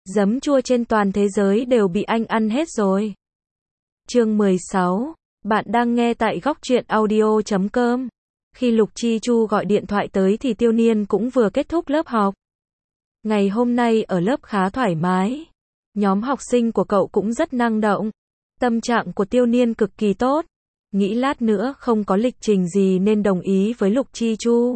Giấm chua trên toàn thế giới đều bị anh ăn hết rồi. Chương 16. Bạn đang nghe tại góc truyện audio.com. Khi Lục Chi Chu gọi điện thoại tới thì Tiêu Niên cũng vừa kết thúc lớp học. Ngày hôm nay ở lớp khá thoải mái. Nhóm học sinh của cậu cũng rất năng động. Tâm trạng của Tiêu Niên cực kỳ tốt. Nghĩ lát nữa không có lịch trình gì nên đồng ý với Lục Chi Chu.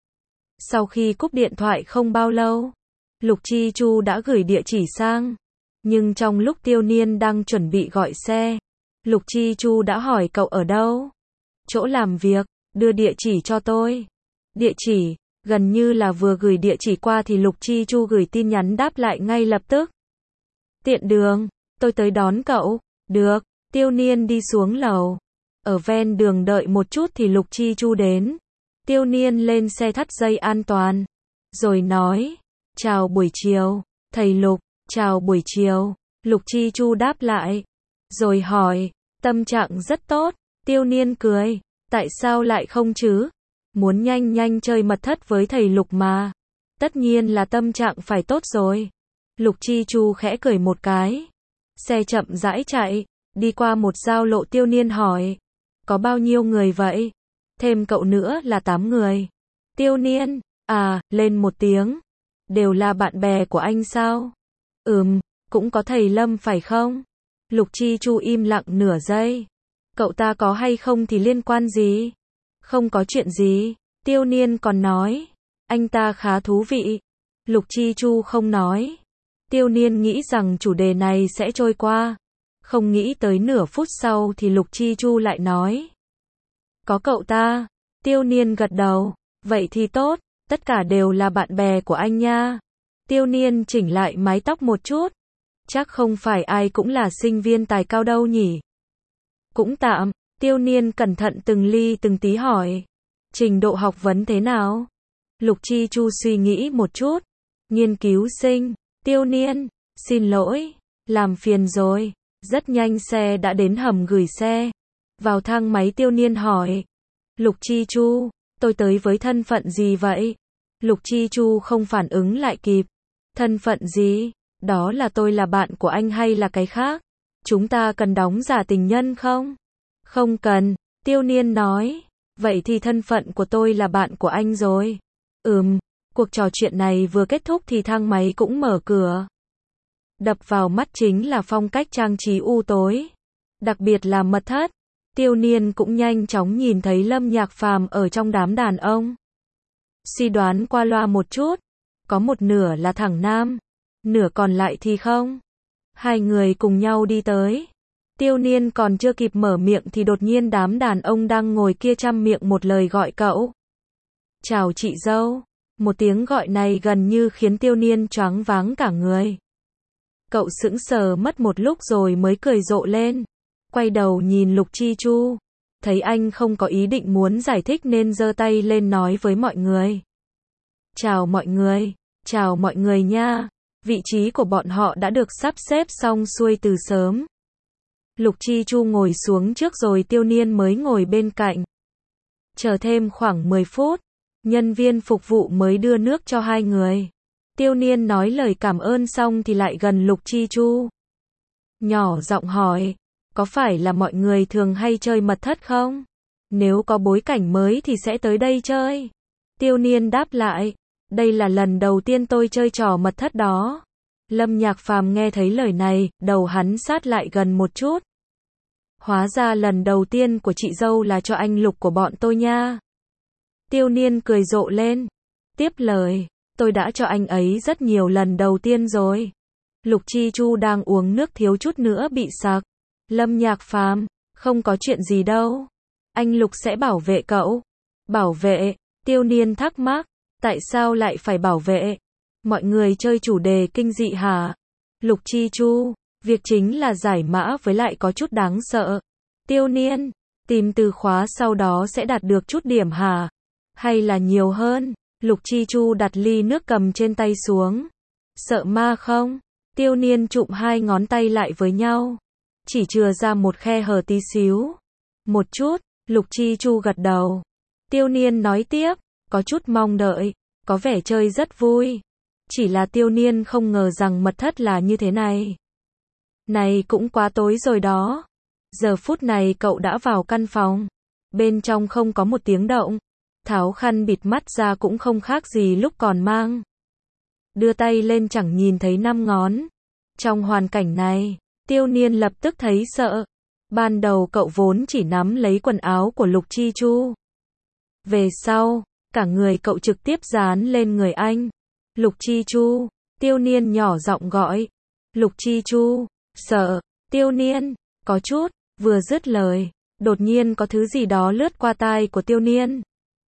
Sau khi cúp điện thoại không bao lâu, Lục Chi Chu đã gửi địa chỉ sang. Nhưng trong lúc Tiêu Niên đang chuẩn bị gọi xe, Lục Chi Chu đã hỏi cậu ở đâu? Chỗ làm việc, đưa địa chỉ cho tôi. Địa chỉ, gần như là vừa gửi địa chỉ qua thì Lục Chi Chu gửi tin nhắn đáp lại ngay lập tức. Tiện đường, tôi tới đón cậu. Được, Tiêu Niên đi xuống lầu. Ở ven đường đợi một chút thì Lục Chi Chu đến. Tiêu Niên lên xe thắt dây an toàn. Rồi nói, chào buổi chiều, thầy Lục, chào buổi chiều. Lục Chi Chu đáp lại. Rồi hỏi, tâm trạng rất tốt. Tiêu Niên cười, tại sao lại không chứ? Muốn nhanh nhanh chơi mật thất với thầy Lục mà. Tất nhiên là tâm trạng phải tốt rồi. Lục Chi Chu khẽ cười một cái. Xe chậm rãi chạy, đi qua một giao lộ. Tiêu Niên hỏi, có bao nhiêu người vậy? Thêm cậu nữa là 8 người. Tiêu Niên, lên một tiếng. Đều là bạn bè của anh sao? Cũng có thầy Lâm phải không? Lục Chi Chu im lặng nửa giây. Cậu ta có hay không thì liên quan gì? Không có chuyện gì. Tiêu Niên còn nói, anh ta khá thú vị. Lục Chi Chu không nói. Tiêu Niên nghĩ rằng chủ đề này sẽ trôi qua. Không nghĩ tới nửa phút sau thì Lục Chi Chu lại nói. Có cậu ta. Tiêu Niên gật đầu. Vậy thì tốt, tất cả đều là bạn bè của anh nha. Tiêu Niên chỉnh lại mái tóc một chút. Chắc không phải ai cũng là sinh viên tài cao đâu nhỉ. Cũng tạm. Tiêu Niên cẩn thận từng ly từng tí hỏi. Trình độ học vấn thế nào? Lục Chi Chu suy nghĩ một chút. Nghiên cứu sinh. Tiêu Niên, xin lỗi, làm phiền rồi. Rất nhanh xe đã đến hầm gửi xe. Vào thang máy Tiêu Niên hỏi. Lục Chi Chu, tôi tới với thân phận gì vậy? Lục Chi Chu không phản ứng lại kịp. Thân phận gì? Đó là tôi là bạn của anh hay là cái khác? Chúng ta cần đóng giả tình nhân không? Không cần, Tiêu Niên nói. Vậy thì thân phận của tôi là bạn của anh rồi. Cuộc trò chuyện này vừa kết thúc thì thang máy cũng mở cửa. Đập vào mắt chính là phong cách trang trí u tối. Đặc biệt là mật thất. Tiêu Niên cũng nhanh chóng nhìn thấy Lâm Nhạc Phàm ở trong đám đàn ông. Suy đoán qua loa một chút. Có một nửa là thẳng nam. Nửa còn lại thì không. Hai người cùng nhau đi tới. Tiêu Niên còn chưa kịp mở miệng thì đột nhiên đám đàn ông đang ngồi kia trăm miệng một lời gọi cậu. Chào chị dâu. Một tiếng gọi này gần như khiến Tiêu Niên choáng váng cả người. Cậu sững sờ mất một lúc rồi mới cười rộ lên. Quay đầu nhìn Lục Chi Chu. Thấy anh không có ý định muốn giải thích nên giơ tay lên nói với mọi người. Chào mọi người nha. Vị trí của bọn họ đã được sắp xếp xong xuôi từ sớm. Lục Chi Chu ngồi xuống trước rồi Tiêu Niên mới ngồi bên cạnh. Chờ thêm khoảng 10 phút. Nhân viên phục vụ mới đưa nước cho hai người. Tiêu Niên nói lời cảm ơn xong thì lại gần Lục Chi Chu. Nhỏ giọng hỏi, có phải là mọi người thường hay chơi mật thất không? Nếu có bối cảnh mới thì sẽ tới đây chơi. Tiêu Niên đáp lại, đây là lần đầu tiên tôi chơi trò mật thất đó. Lâm Nhạc Phàm nghe thấy lời này, đầu hắn sát lại gần một chút. Hóa ra lần đầu tiên của chị dâu là cho anh Lục của bọn tôi nha. Tiêu Niên cười rộ lên. Tiếp lời, tôi đã cho anh ấy rất nhiều lần đầu tiên rồi. Lục Chi Chu đang uống nước thiếu chút nữa bị sặc. Lâm Nhạc Phàm, không có chuyện gì đâu. Anh Lục sẽ bảo vệ cậu. Bảo vệ? Tiêu Niên thắc mắc. Tại sao lại phải bảo vệ? Mọi người chơi chủ đề kinh dị hả? Lục Chi Chu, việc chính là giải mã với lại có chút đáng sợ. Tiêu Niên, tìm từ khóa sau đó sẽ đạt được chút điểm hả? Hay là nhiều hơn? Lục Chi Chu đặt ly nước cầm trên tay xuống. Sợ ma không? Tiêu Niên chụm hai ngón tay lại với nhau. Chỉ chừa ra một khe hở tí xíu. Một chút, Lục Chi Chu gật đầu. Tiêu Niên nói tiếp, có chút mong đợi, có vẻ chơi rất vui. Chỉ là Tiêu Niên không ngờ rằng mật thất là như thế này. Này cũng quá tối rồi đó. Giờ phút này cậu đã vào căn phòng. Bên trong không có một tiếng động. Tháo khăn bịt mắt ra cũng không khác gì lúc còn mang. Đưa tay lên chẳng nhìn thấy 5 ngón. Trong hoàn cảnh này, Tiêu Niên lập tức thấy sợ. Ban đầu cậu vốn chỉ nắm lấy quần áo của Lục Chi Chu. Về sau, cả người cậu trực tiếp dán lên người anh. Lục Chi Chu, Tiêu Niên nhỏ giọng gọi. Lục Chi Chu, sợ, Tiêu Niên, có chút, vừa dứt lời, đột nhiên có thứ gì đó lướt qua tai của Tiêu Niên.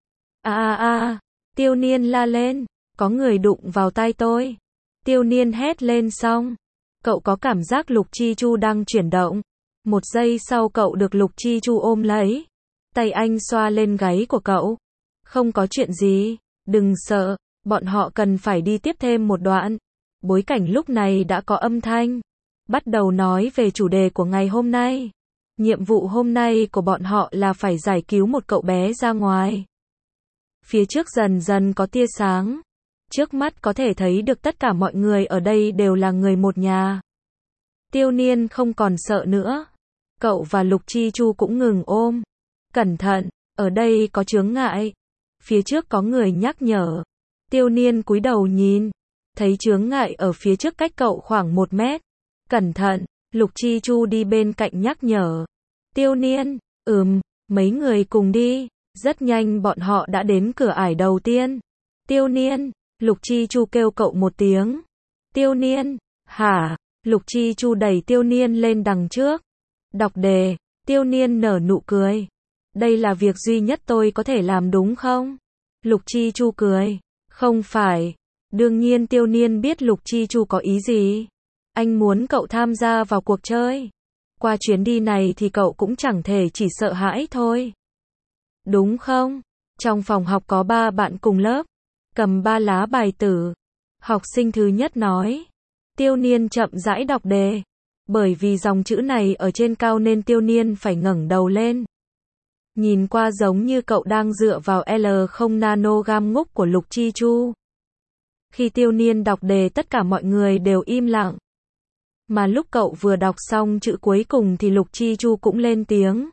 Tiêu Niên la lên, có người đụng vào tai tôi. Tiêu Niên hét lên xong, cậu có cảm giác Lục Chi Chu đang chuyển động. Một giây sau cậu được Lục Chi Chu ôm lấy. Tay anh xoa lên gáy của cậu. Không có chuyện gì, đừng sợ, bọn họ cần phải đi tiếp thêm một đoạn. Bối cảnh lúc này đã có âm thanh. Bắt đầu nói về chủ đề của ngày hôm nay. Nhiệm vụ hôm nay của bọn họ là phải giải cứu một cậu bé ra ngoài. Phía trước dần dần có tia sáng. Trước mắt có thể thấy được tất cả mọi người ở đây đều là người một nhà. Tiêu Niên không còn sợ nữa. Cậu và Lục Chi Chu cũng ngừng ôm. Cẩn thận, ở đây có chướng ngại. Phía trước có người nhắc nhở. Tiêu Niên cúi đầu nhìn. Thấy chướng ngại ở phía trước cách cậu khoảng 1 mét. Cẩn thận, Lục Chi Chu đi bên cạnh nhắc nhở. Tiêu Niên, mấy người cùng đi. Rất nhanh bọn họ đã đến cửa ải đầu tiên. Tiêu Niên, Lục Chi Chu kêu cậu một tiếng. Tiêu Niên, hả? Lục Chi Chu đẩy Tiêu Niên lên đằng trước. Đọc đề, Tiêu Niên nở nụ cười. Đây là việc duy nhất tôi có thể làm đúng không? Lục Chi Chu cười. Không phải. Đương nhiên Tiêu Niên biết Lục Chi Chu có ý gì. Anh muốn cậu tham gia vào cuộc chơi. Qua chuyến đi này thì cậu cũng chẳng thể chỉ sợ hãi thôi. Đúng không? Trong phòng học có 3 bạn cùng lớp. Cầm 3 lá bài tử. Học sinh thứ nhất nói. Tiêu Niên chậm rãi đọc đề. Bởi vì dòng chữ này ở trên cao nên Tiêu Niên phải ngẩng đầu lên. Nhìn qua giống như cậu đang dựa vào L0 nanogam ngốc của Lục Chi Chu. Khi Tiêu Niên đọc đề tất cả mọi người đều im lặng. Mà lúc cậu vừa đọc xong chữ cuối cùng thì Lục Chi Chu cũng lên tiếng.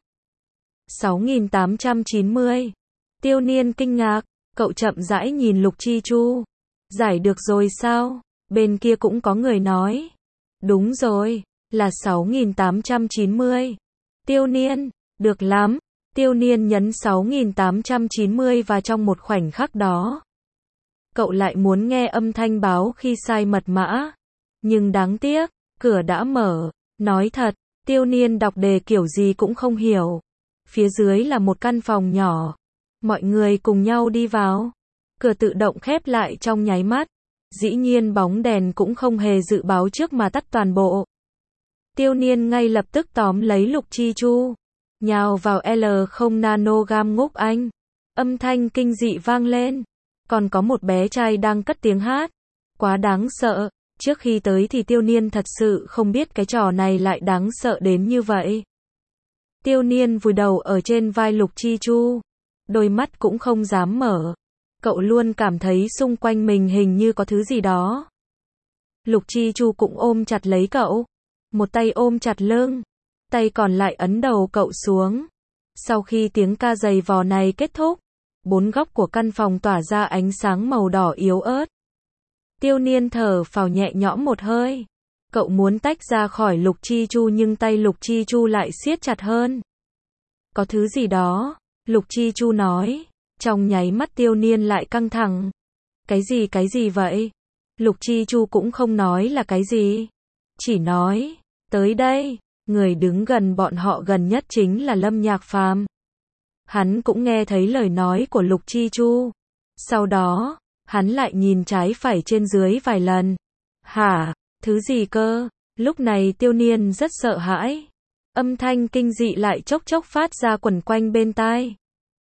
6890. Tiêu Niên kinh ngạc, cậu chậm rãi nhìn Lục Chi Chu. Giải được rồi sao? Bên kia cũng có người nói. Đúng rồi, là 6890. Tiêu Niên, được lắm. Tiêu Niên nhấn 6890 và trong một khoảnh khắc đó. Cậu lại muốn nghe âm thanh báo khi sai mật mã. Nhưng đáng tiếc, cửa đã mở. Nói thật, Tiêu Niên đọc đề kiểu gì cũng không hiểu. Phía dưới là một căn phòng nhỏ. Mọi người cùng nhau đi vào. Cửa tự động khép lại trong nháy mắt. Dĩ nhiên bóng đèn cũng không hề dự báo trước mà tắt toàn bộ. Tiêu Niên ngay lập tức tóm lấy Lục Chi Chu. Nhào vào L0 nanogam ngốc anh. Âm thanh kinh dị vang lên. Còn có một bé trai đang cất tiếng hát. Quá đáng sợ. Trước khi tới thì Tiêu Niên thật sự không biết cái trò này lại đáng sợ đến như vậy. Tiêu Niên vùi đầu ở trên vai Lục Chi Chu. Đôi mắt cũng không dám mở. Cậu luôn cảm thấy xung quanh mình hình như có thứ gì đó. Lục Chi Chu cũng ôm chặt lấy cậu. Một tay ôm chặt lưng. Tay còn lại ấn đầu cậu xuống. Sau khi tiếng ca giày vò này kết thúc, 4 góc của căn phòng tỏa ra ánh sáng màu đỏ yếu ớt. Tiêu Niên thở phào nhẹ nhõm một hơi. Cậu muốn tách ra khỏi Lục Chi Chu nhưng tay Lục Chi Chu lại siết chặt hơn. Có thứ gì đó, Lục Chi Chu nói. Trong nháy mắt Tiêu Niên lại căng thẳng. Cái gì vậy? Lục Chi Chu cũng không nói là cái gì. Chỉ nói, tới đây. Người đứng gần bọn họ gần nhất chính là Lâm Nhạc Phàm. Hắn cũng nghe thấy lời nói của Lục Chi Chu. Sau đó, hắn lại nhìn trái phải trên dưới vài lần. Hả? Thứ gì cơ? Lúc này Tiêu Niên rất sợ hãi. Âm thanh kinh dị lại chốc chốc phát ra quẩn quanh bên tai.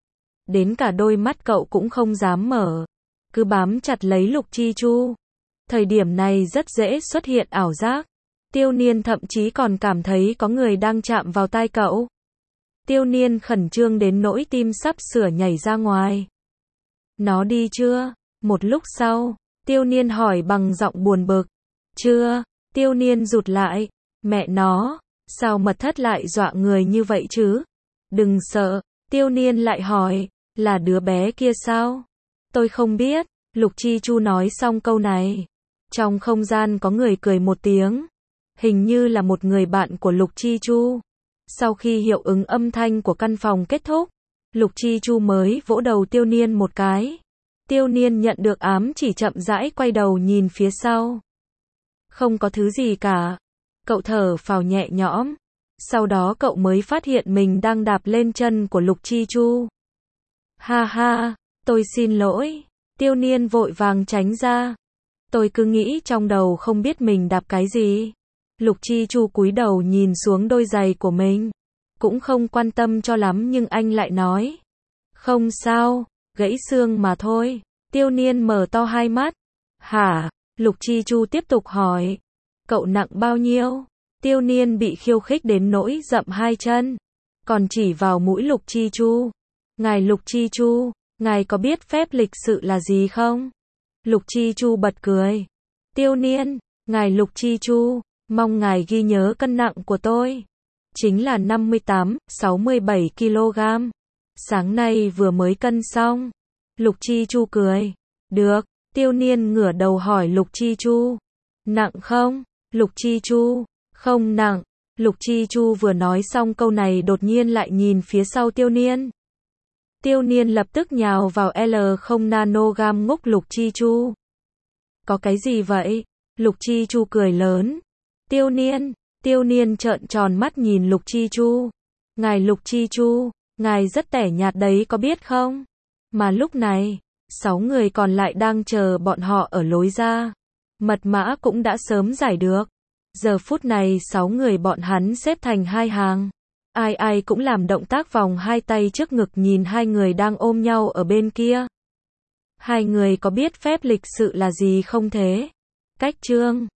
Đến cả đôi mắt cậu cũng không dám mở. Cứ bám chặt lấy Lục Chi Chu. Thời điểm này rất dễ xuất hiện ảo giác. Tiêu Niên thậm chí còn cảm thấy có người đang chạm vào tai cậu. Tiêu Niên khẩn trương đến nỗi tim sắp sửa nhảy ra ngoài. Nó đi chưa? Một lúc sau, Tiêu Niên hỏi bằng giọng buồn bực. Chưa, Tiêu Niên rụt lại. Mẹ nó, sao mật thất lại dọa người như vậy chứ? Đừng sợ, Tiêu Niên lại hỏi, là đứa bé kia sao? Tôi không biết, Lục Chi Chu nói xong câu này. Trong không gian có người cười một tiếng. Hình như là một người bạn của Lục Chi Chu. Sau khi hiệu ứng âm thanh của căn phòng kết thúc, Lục Chi Chu mới vỗ đầu Tiêu Niên một cái. Tiêu Niên nhận được ám chỉ chậm rãi quay đầu nhìn phía sau. Không có thứ gì cả. Cậu thở phào nhẹ nhõm. Sau đó cậu mới phát hiện mình đang đạp lên chân của Lục Chi Chu. Ha ha, tôi xin lỗi. Tiêu Niên vội vàng tránh ra. Tôi cứ nghĩ trong đầu không biết mình đạp cái gì. Lục Chi Chu cúi đầu nhìn xuống đôi giày của mình. Cũng không quan tâm cho lắm nhưng anh lại nói. Không sao, gãy xương mà thôi. Tiêu Niên mở to hai mắt. Hả? Lục Chi Chu tiếp tục hỏi. Cậu nặng bao nhiêu? Tiêu Niên bị khiêu khích đến nỗi dậm hai chân. Còn chỉ vào mũi Lục Chi Chu. Ngài Lục Chi Chu, ngài có biết phép lịch sự là gì không? Lục Chi Chu bật cười. Tiêu Niên, ngài Lục Chi Chu, mong ngài ghi nhớ cân nặng của tôi. Chính là 68-67 kg. Sáng nay vừa mới cân xong. Lục Chi Chu cười. Được, Tiêu Niên ngửa đầu hỏi Lục Chi Chu. Nặng không? Lục Chi Chu, không nặng. Lục Chi Chu vừa nói xong câu này đột nhiên lại nhìn phía sau Tiêu Niên. Tiêu Niên lập tức nhào vào L0 nanogam ngốc Lục Chi Chu. Có cái gì vậy? Lục Chi Chu cười lớn. Tiêu Niên trợn tròn mắt nhìn Lục Chi Chu. Ngài Lục Chi Chu, ngài rất tẻ nhạt đấy có biết không? Mà lúc này, 6 người còn lại đang chờ bọn họ ở lối ra. Mật mã cũng đã sớm giải được. Giờ phút này 6 người bọn hắn xếp thành hai hàng. Ai ai cũng làm động tác vòng hai tay trước ngực nhìn hai người đang ôm nhau ở bên kia. Hai người có biết phép lịch sự là gì không thế? Cách chương